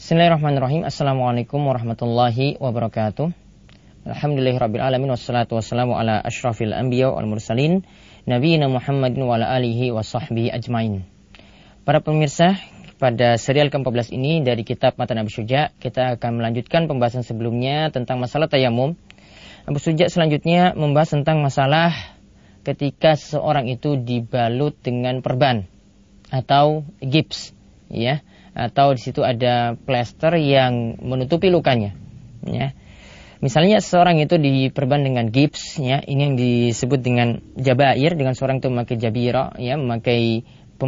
Bismillahirrahmanirrahim. Assalamualaikum warahmatullahi wabarakatuh. Alhamdulillahirabbil alamin wassalatu wassalamu ala asyrafil anbiya wal mursalin nabiyina Muhammadin wa ala alihi wa sahbihi ajmain. Para pemirsa, pada serial ke-14 ini dari kitab Matan Abu Syuja, kita akan melanjutkan pembahasan sebelumnya tentang masalah tayamum. Abu Syuja selanjutnya membahas tentang masalah ketika seseorang itu dibalut dengan perban atau gips, ya, atau di situ ada plester yang menutupi lukanya, ya. Misalnya seseorang itu diperban dengan gips, ya, ini yang disebut dengan jabair, dengan seorang itu memakai jabira, ya, memakai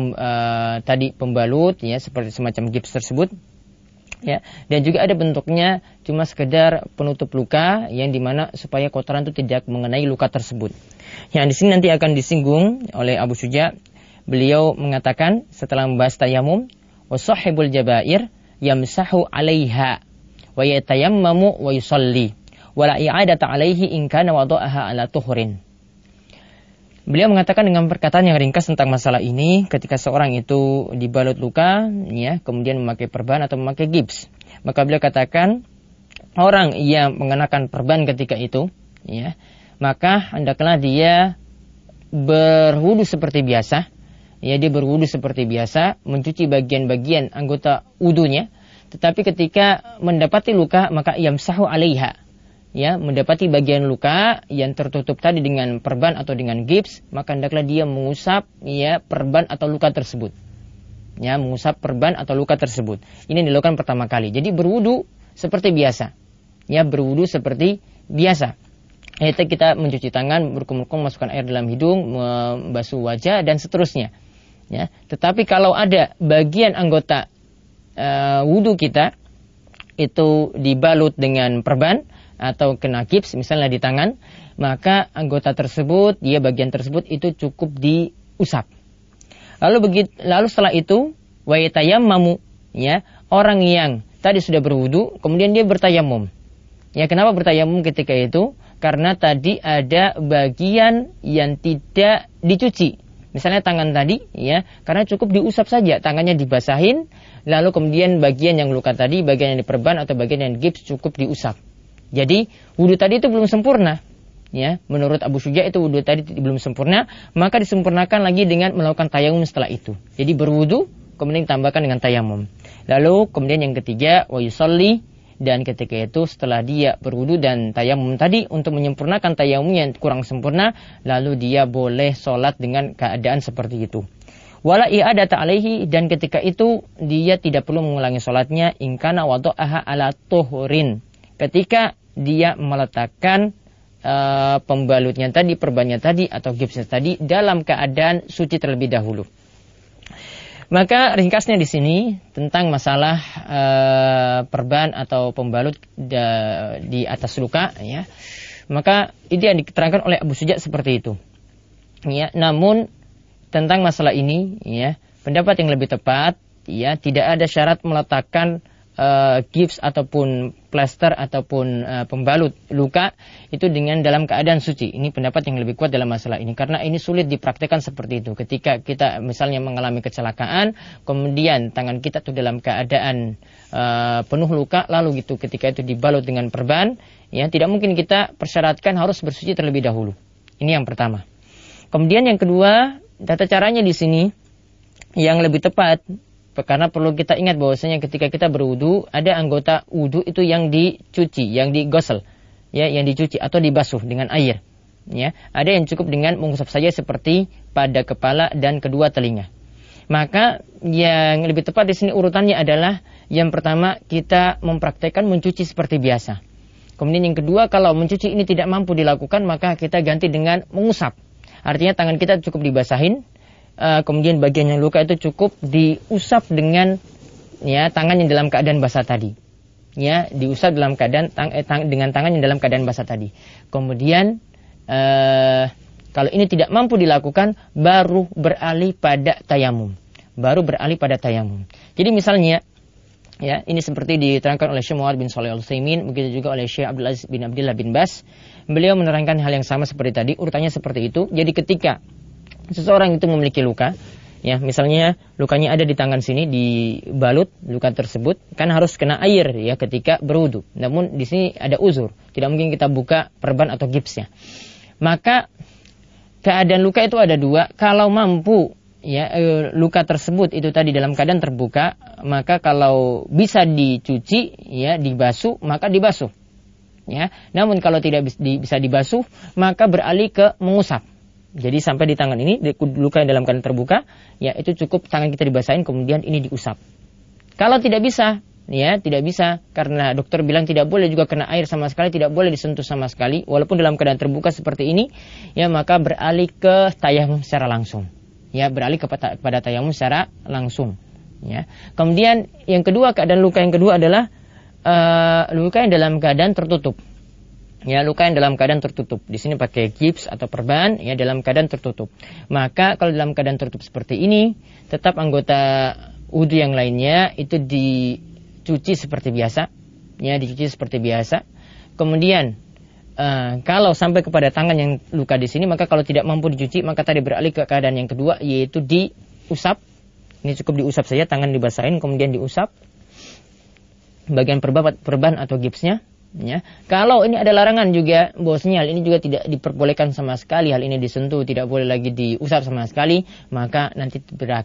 pembalut, ya, seperti semacam gips tersebut, ya. Dan juga ada bentuknya cuma sekedar penutup luka, yang dimana supaya kotoran itu tidak mengenai luka tersebut. Yang di sini nanti akan disinggung oleh Abu Syuja. Beliau mengatakan setelah membahas tayamum, wasahibul jabair yamsahu 'alaiha wa yatayammamu wa yusalli wa la i'adata 'alaihi in kana wada'aha 'ala tuhrin. Beliau mengatakan dengan perkataan yang ringkas tentang masalah ini, ketika seorang itu dibalut luka, ya, kemudian memakai perban atau memakai gips, maka beliau katakan orang yang mengenakan perban ketika itu, ya, maka hendaklah dia berwudu seperti biasa. Ya, dia berwudu seperti biasa, mencuci bagian-bagian anggota wudunya, tetapi ketika mendapati luka maka yamsahu 'alaiha, ya, mendapati bagian luka yang tertutup tadi dengan perban atau dengan gips, maka hendaklah dia mengusap, ya, perban atau luka tersebut. Ya, mengusap perban atau luka tersebut. Ini dilakukan pertama kali. Jadi berwudu seperti biasa. Ya, berwudu seperti biasa. Yaitu kita mencuci tangan, berkumur-kumur, masukkan air dalam hidung, membasuh wajah dan seterusnya. Ya, tetapi kalau ada bagian anggota wudu kita itu dibalut dengan perban atau kena gips, misalnya di tangan, maka anggota tersebut, dia bagian tersebut itu cukup diusap. Lalu setelah itu wa yatayammamu, ya, orang yang tadi sudah berwudu kemudian dia bertayamum. Ya, kenapa bertayamum ketika itu? Karena tadi ada bagian yang tidak dicuci. Misalnya tangan tadi, ya, karena cukup diusap saja, tangannya dibasahin, lalu kemudian bagian yang luka tadi, bagian yang diperban atau bagian yang gips cukup diusap. Jadi wudu tadi itu belum sempurna, ya. Menurut Abu Syuja itu wudu tadi belum sempurna, maka disempurnakan lagi dengan melakukan tayamum setelah itu. Jadi berwudu kemudian ditambahkan dengan tayamum. Lalu kemudian yang ketiga wa yusalli, dan ketika itu setelah dia berwudu dan tayamum tadi, untuk menyempurnakan tayamum yang kurang sempurna, lalu dia boleh sholat dengan keadaan seperti itu. Wala i'adata 'alaihi, dan ketika itu dia tidak perlu mengulangi sholatnya in kana wada'aha 'ala tuhrin, ketika dia meletakkan pembalutnya tadi, perbannya tadi atau gipsnya tadi dalam keadaan suci terlebih dahulu. Maka ringkasnya di sini tentang masalah perban atau pembalut di atas luka, ya. Maka itu yang diterangkan oleh Abu Syuja seperti itu. Ya, namun tentang masalah ini, ya, pendapat yang lebih tepat, ya, tidak ada syarat meletakkan gips ataupun plester ataupun pembalut luka itu dengan dalam keadaan suci. Ini pendapat yang lebih kuat dalam masalah ini, karena ini sulit dipraktikkan seperti itu. Ketika kita misalnya mengalami kecelakaan, kemudian tangan kita itu dalam keadaan penuh luka, lalu gitu ketika itu dibalut dengan perban, ya, tidak mungkin kita persyaratkan harus bersuci terlebih dahulu. Ini yang pertama. Kemudian yang kedua, tata caranya di sini yang lebih tepat, karena perlu kita ingat bahwasanya ketika kita berwudu, ada anggota wudu itu yang dicuci, yang digosel, ya, yang dicuci atau dibasuh dengan air, ya. Ada yang cukup dengan mengusap saja seperti pada kepala dan kedua telinga. Maka yang lebih tepat di sini urutannya adalah yang pertama kita mempraktekkan mencuci seperti biasa. Kemudian yang kedua, kalau mencuci ini tidak mampu dilakukan, maka kita ganti dengan mengusap. Artinya tangan kita cukup dibasahin, kemudian bagian yang luka itu cukup diusap dengan, ya, tangan yang dalam keadaan basah tadi, ya, diusap dalam keadaan dengan tangan yang dalam keadaan basah tadi. Kemudian kalau ini tidak mampu dilakukan, baru beralih pada tayamum. Jadi misalnya, ya, ini seperti diterangkan oleh Syekh Muhammad bin Shalih Al-Utsaimin, begitu juga oleh Syekh Abdul Aziz bin Abdullah bin Bas. Beliau menerangkan hal yang sama seperti tadi, urutannya seperti itu. Jadi ketika seseorang itu memiliki luka, Ya, misalnya lukanya ada di tangan sini, dibalut luka tersebut, kan harus kena air ya ketika berwudu. Namun di sini ada uzur, tidak mungkin kita buka perban atau gipsnya. Maka keadaan luka itu ada dua. Kalau mampu ya luka tersebut itu tadi dalam keadaan terbuka, maka kalau bisa dicuci ya dibasuh, maka dibasuh. Ya, namun kalau tidak bisa dibasuh, maka beralih ke mengusap. Jadi sampai di tangan ini luka yang dalam keadaan terbuka, ya itu cukup tangan kita dibasahin kemudian ini diusap. Kalau tidak bisa, ya tidak bisa karena dokter bilang tidak boleh juga kena air sama sekali, tidak boleh disentuh sama sekali walaupun dalam keadaan terbuka seperti ini, ya maka beralih ke tayamum secara langsung. Ya, beralih kepada tayamum secara langsung, ya. Kemudian yang kedua, keadaan luka yang kedua adalah luka yang dalam keadaan tertutup. Ya, luka yang dalam keadaan tertutup. Di sini pakai gips atau perban, ya dalam keadaan tertutup. Maka kalau dalam keadaan tertutup seperti ini, tetap anggota wudu yang lainnya itu dicuci seperti biasa, ya dicuci seperti biasa. Kemudian kalau sampai kepada tangan yang luka di sini, maka kalau tidak mampu dicuci, maka tadi beralih ke keadaan yang kedua, yaitu diusap. Ini cukup diusap saja, tangan dibasahin, kemudian diusap bagian perban atau gipsnya. Ya, kalau ini ada larangan juga, bahwasanya hal ini juga tidak diperbolehkan sama sekali, hal ini disentuh, tidak boleh lagi diusap sama sekali, maka nanti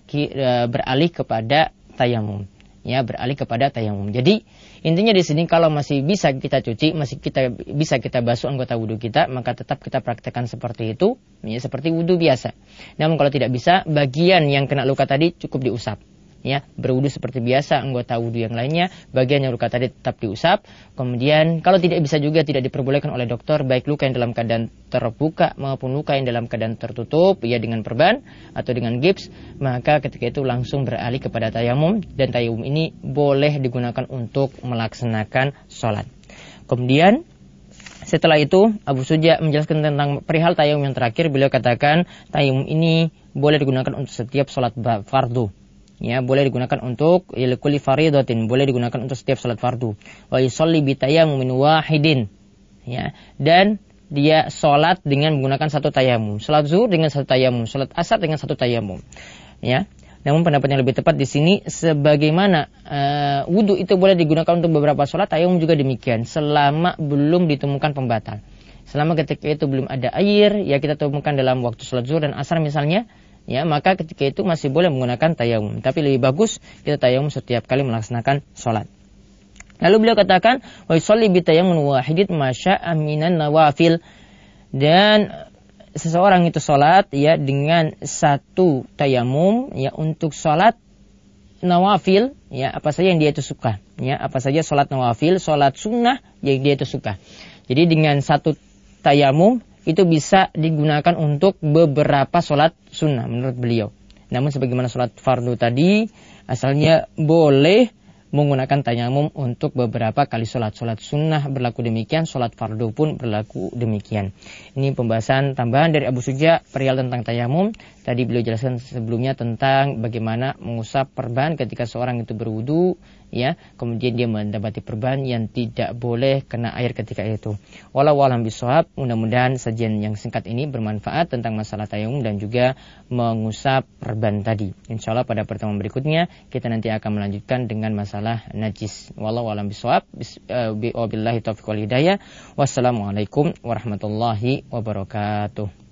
beralih kepada tayamum. Ya, beralih kepada tayamum. Jadi intinya di sini kalau masih bisa kita cuci, bisa kita basuh anggota wudu kita, maka tetap kita praktekkan seperti itu, ya, seperti wudu biasa. Namun kalau tidak bisa, bagian yang kena luka tadi cukup diusap. Ya, berwudu seperti biasa anggota wudu yang lainnya, bagian yang luka tadi tetap diusap. Kemudian kalau tidak bisa juga tidak diperbolehkan oleh dokter, baik luka yang dalam keadaan terbuka maupun luka yang dalam keadaan tertutup, ya dengan perban atau dengan gips, maka ketika itu langsung beralih kepada tayamum, dan tayamum ini boleh digunakan untuk melaksanakan sholat. Kemudian setelah itu Abu Suja menjelaskan tentang perihal tayamum yang terakhir. Beliau katakan tayamum ini boleh digunakan untuk setiap sholat fardu. Ya, boleh digunakan untuk kulli faridatin, boleh digunakan untuk setiap salat fardu. Wa yusalli bi tayammumin wahidin. Ya, dan dia salat dengan menggunakan satu tayamum. Salat zuhur dengan satu tayamum, salat asar dengan satu tayamum. Ya. Namun pendapat yang lebih tepat di sini, sebagaimana wudu itu boleh digunakan untuk beberapa salat, tayamum juga demikian selama belum ditemukan pembatal. Selama ketika itu belum ada air, ya kita temukan dalam waktu salat zuhur dan asar misalnya, ya maka ketika itu masih boleh menggunakan tayamum. Tapi lebih bagus kita tayamum setiap kali melaksanakan sholat. Lalu beliau katakan, wa yusalli bi tayammun wahidin ma syaa minan nawafil, dan seseorang itu sholat ya dengan satu tayamum ya untuk sholat nawafil, ya apa saja yang dia itu suka, ya apa saja sholat nawafil, sholat sunnah yang dia itu suka. Jadi dengan satu tayamum itu bisa digunakan untuk beberapa sholat sunnah menurut beliau. Namun sebagaimana sholat fardu tadi, asalnya boleh menggunakan tayamum untuk beberapa kali sholat. Sholat sunnah berlaku demikian, sholat fardu pun berlaku demikian. Ini pembahasan tambahan dari Abu Suja perihal tentang tayamum. Tadi beliau jelaskan sebelumnya tentang bagaimana mengusap perban ketika seorang itu berwudu, ya, kemudian dia mendapati perban yang tidak boleh kena air ketika itu. Wallahu a'lam bishawab. Mudah-mudahan sajian yang singkat ini bermanfaat tentang masalah tayamum dan juga mengusap perban tadi. Insyaallah pada pertemuan berikutnya kita nanti akan melanjutkan dengan masalah najis. Wallahu a'lam bishawab. Wabillahi taufiq wal hidayah. Wassalamualaikum warahmatullahi wabarakatuh.